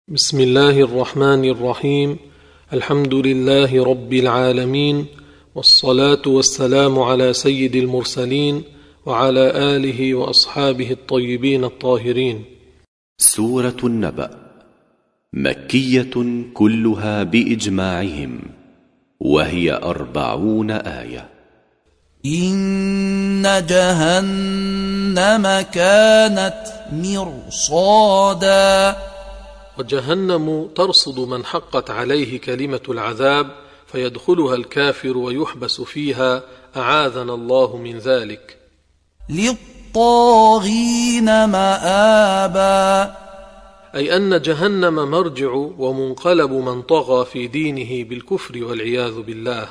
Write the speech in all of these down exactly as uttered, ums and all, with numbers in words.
بسم الله الرحمن الرحيم. الحمد لله رب العالمين، والصلاة والسلام على سيد المرسلين وعلى آله وأصحابه الطيبين الطاهرين. سورة النبأ مكية كلها بإجماعهم، وهي أربعون آية. إن جهنم كانت مرصادا. وجهنم ترصد من حقت عليه كلمة العذاب فيدخلها الكافر ويحبس فيها، أعاذنا الله من ذلك. للطاغين مآبا، أي أن جهنم مرجع ومنقلب من طغى في دينه بالكفر والعياذ بالله.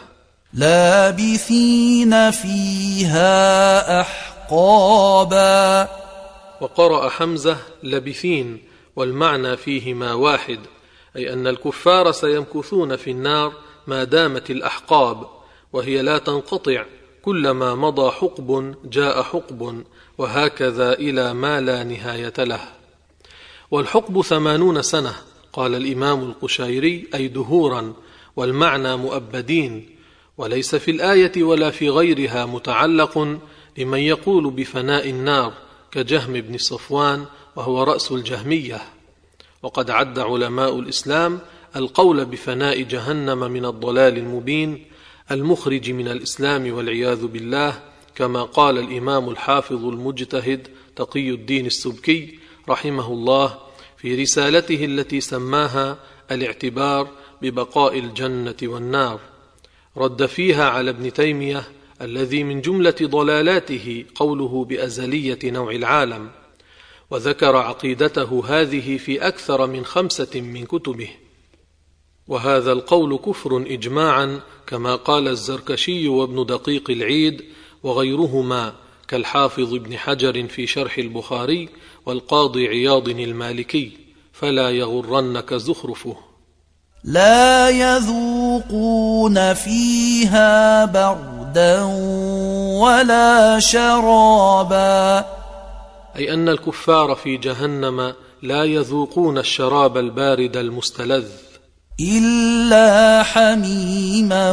لابثين فيها أحقابا. وقرأ حمزة لبثين، والمعنى فيهما واحد، أي أن الكفار سيمكثون في النار ما دامت الأحقاب، وهي لا تنقطع، كلما مضى حقب جاء حقب، وهكذا إلى ما لا نهاية له. والحقب ثمانون سنة، قال الإمام القشيري، أي دهورا، والمعنى مؤبدين. وليس في الآية ولا في غيرها متعلق لمن يقول بفناء النار كجهم بن صفوان، وهو رأس الجهمية. وقد عد علماء الإسلام القول بفناء جهنم من الضلال المبين المخرج من الإسلام والعياذ بالله، كما قال الإمام الحافظ المجتهد تقي الدين السبكي رحمه الله في رسالته التي سماها الاعتبار ببقاء الجنة والنار. رد فيها على ابن تيمية الذي من جملة ضلالاته قوله بأزلية نوع العالم، وذكر عقيدته هذه في أكثر من خمسة من كتبه. وهذا القول كفر إجماعا، كما قال الزركشي وابن دقيق العيد وغيرهما كالحافظ ابن حجر في شرح البخاري والقاضي عياض المالكي، فلا يغرنك زخرفه. لا يذوقون فيها بردا ولا شرابا، أي أن الكفار في جهنم لا يذوقون الشراب البارد المستلذ إلا حميما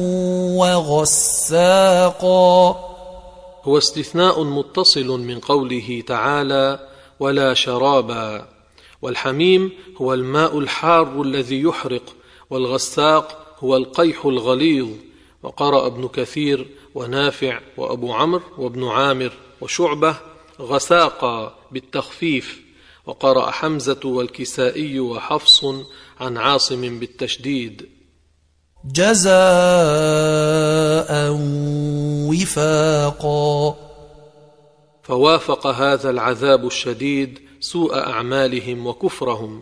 وغساقا. هو استثناء متصل من قوله تعالى ولا شرابا. والحميم هو الماء الحار الذي يحرق، والغساق هو القيح الغليظ. وقرأ ابن كثير ونافع وأبو عمرو وابن عامر وشعبة غساقا بالتخفيف، وقرأ حمزة والكسائي وحفص عن عاصم بالتشديد. جزاء وفاقا، فوافق هذا العذاب الشديد سوء أعمالهم وكفرهم.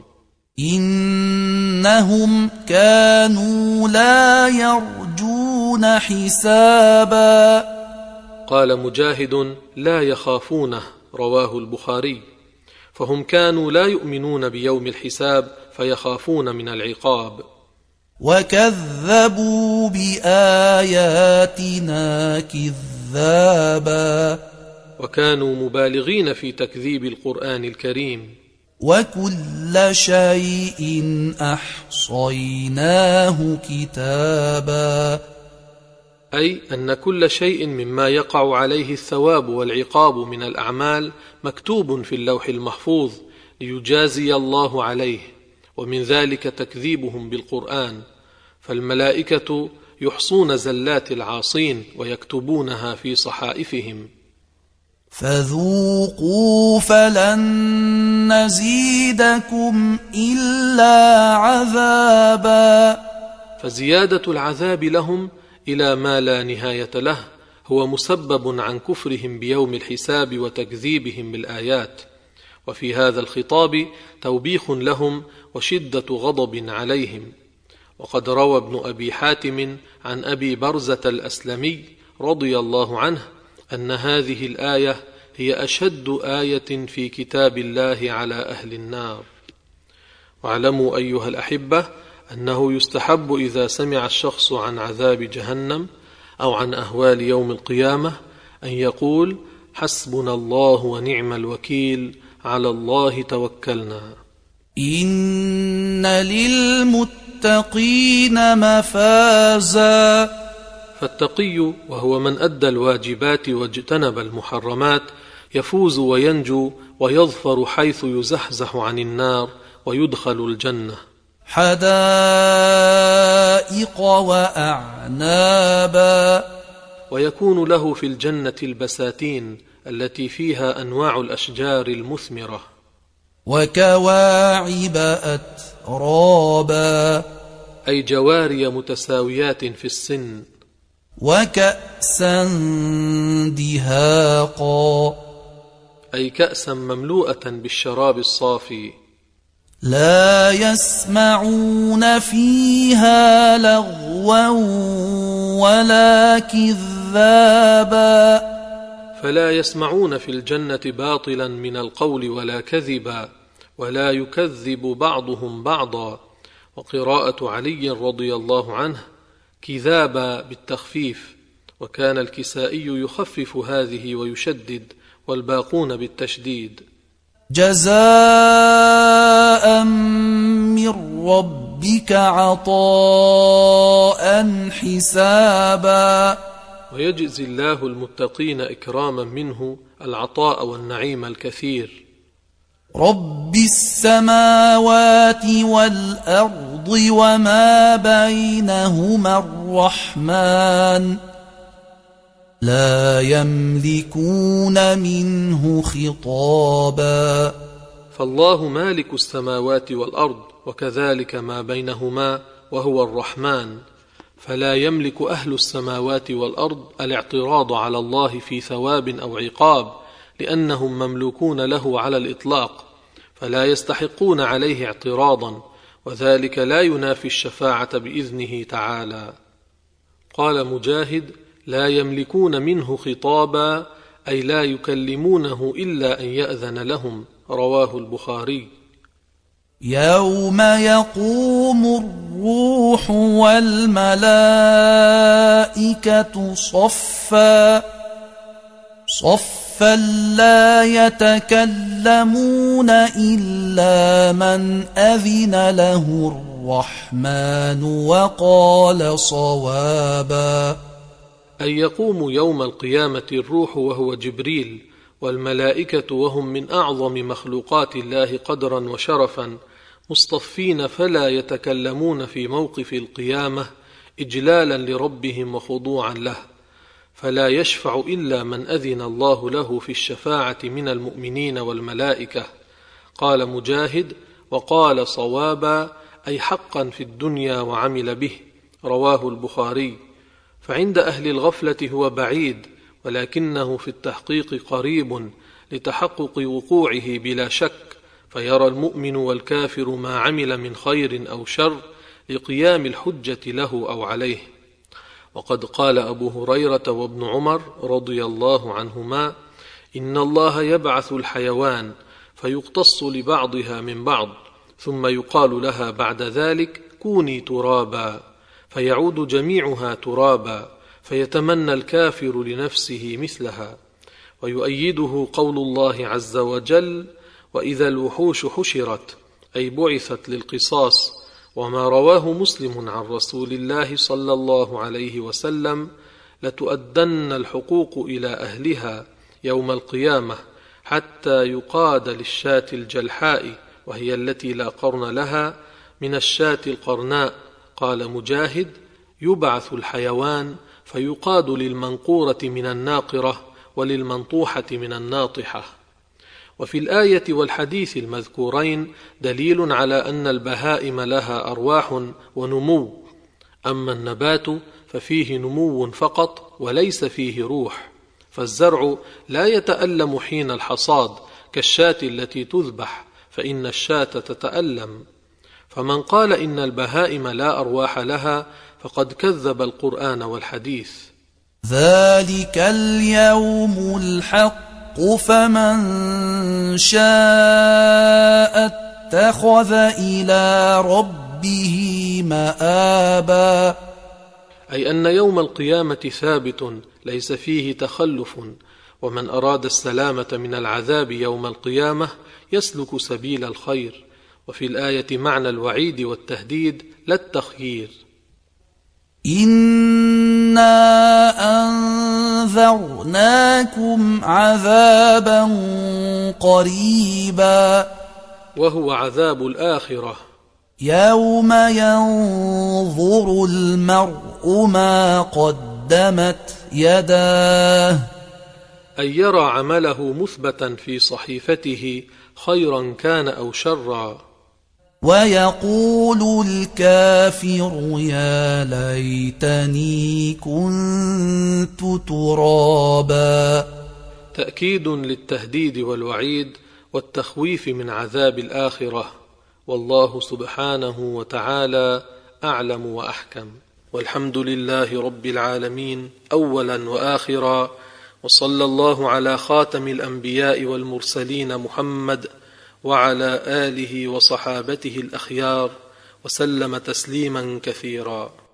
إنهم كانوا لا يرجون حسابا. قال مجاهد لا يخافونه، رواه البخاري. فهم كانوا لا يؤمنون بيوم الحساب فيخافون من العقاب. وكذبوا بآياتنا كذابا، وكانوا مبالغين في تكذيب القرآن الكريم. وكل شيء أحصيناه كتابا، أي أن كل شيء مما يقع عليه الثواب والعقاب من الأعمال مكتوب في اللوح المحفوظ ليجازي الله عليه، ومن ذلك تكذيبهم بالقرآن. فالملائكة يحصون زلات العاصين ويكتبونها في صحائفهم. فذوقوا فلن نزيدكم إلا عذابا. فزيادة العذاب لهم إلى ما لا نهاية له هو مسبب عن كفرهم بيوم الحساب وتكذيبهم بالآيات. وفي هذا الخطاب توبيخ لهم وشدة غضب عليهم. وقد روى ابن أبي حاتم عن أبي برزة الأسلمي رضي الله عنه أن هذه الآية هي أشد آية في كتاب الله على أهل النار. واعلموا أيها الأحبة أنه يستحب إذا سمع الشخص عن عذاب جهنم أو عن أهوال يوم القيامة أن يقول حسبنا الله ونعم الوكيل، على الله توكلنا. إن للمتقين مفازا. فالتقي وهو من أدى الواجبات واجتنب المحرمات يفوز وينجو ويظفر حيث يزحزح عن النار ويدخل الجنة. حدائق وأعنابا. ويكون له في الجنة البساتين التي فيها أنواع الأشجار المثمرة. وكواعب أترابا. أي جواري متساويات في السن. وكأسا دهاقا. أي كأسا مملوءة بالشراب الصافي. لا يسمعون فيها لغوا ولا كذابا. فلا يسمعون في الجنة باطلا من القول ولا كذبا، ولا يكذب بعضهم بعضا. وقراءة علي رضي الله عنه كذابا بالتخفيف، وكان الكسائي يخفف هذه ويشدد، والباقون بالتشديد. جزاء من ربك عطاء حسابا. ويجزي الله المتقين إكراما منه العطاء والنعيم الكثير. رب السماوات والأرض وما بينهما الرحمن لا يملكون منه خطابا. فالله مالك السماوات والأرض وكذلك ما بينهما، وهو الرحمن، فلا يملك أهل السماوات والأرض الاعتراض على الله في ثواب أو عقاب، لأنهم مملوكون له على الإطلاق، فلا يستحقون عليه اعتراضا، وذلك لا ينافي الشفاعة بإذنه تعالى. قال مجاهد: لا يملكون منه خطابا، أي لا يكلمونه إلا أن يأذن لهم. رواه البخاري. يوم يقوم الروح والملائكة صفا صفا لا يتكلمون إلا من أذن له الرحمن وقال صوابا. أن يقوم يوم القيامة الروح وهو جبريل، والملائكة وهم من أعظم مخلوقات الله قدرا وشرفا، مصطفين فلا يتكلمون في موقف القيامة إجلالا لربهم وخضوعا له، فلا يشفع إلا من أذن الله له في الشفاعة من المؤمنين والملائكة. قال مجاهد: وقال صوابا، أي حقا في الدنيا وعمل به. رواه البخاري. فعند أهل الغفلة هو بعيد، ولكنه في التحقيق قريب لتحقق وقوعه بلا شك، فيرى المؤمن والكافر ما عمل من خير أو شر لقيام الحجة له أو عليه. وقد قال أبو هريرة وابن عمر رضي الله عنهما: إن الله يبعث الحيوان فيقتص لبعضها من بعض، ثم يقال لها بعد ذلك: كوني ترابا، فيعود جميعها ترابا، فيتمنى الكافر لنفسه مثلها. ويؤيده قول الله عز وجل: وإذا الوحوش حشرت، أي بعثت للقصاص. وما رواه مسلم عن رسول الله صلى الله عليه وسلم: لتؤدن الحقوق إلى أهلها يوم القيامة حتى يقاد للشاة الجلحاء، وهي التي لا قرن لها، من الشاة القرناء. قال مجاهد: يبعث الحيوان فيقاد للمنقورة من الناقرة وللمنطوحة من الناطحة. وفي الآية والحديث المذكورين دليل على أن البهائم لها أرواح ونمو، أما النبات ففيه نمو فقط وليس فيه روح، فالزرع لا يتألم حين الحصاد كالشاة التي تذبح، فإن الشاة تتألم. فمن قال إن البهائم لا أرواح لها فقد كذب القرآن والحديث. ذلك اليوم الحق فمن شاء اتخذ إلى ربه مآبا. أي أن يوم القيامة ثابت ليس فيه تخلف، ومن أراد السلامة من العذاب يوم القيامة يسلك سبيل الخير، وفي الآية معنى الوعيد والتهديد لا التخيير. إنا أنذرناكم عذابا قريبا، وهو عذاب الآخرة، يوم ينظر المرء ما قدمت يداه، أي يرى عمله مثبتا في صحيفته خيرا كان أو شرا، ويقول الكافر يا ليتني كنت ترابا. تأكيد للتهديد والوعيد والتخويف من عذاب الآخرة، والله سبحانه وتعالى أعلم وأحكم. والحمد لله رب العالمين أولا وآخرا، وصلى الله على خاتم الأنبياء والمرسلين محمد وعلى آله وصحابته الأخيار، وسلم تسليما كثيرا.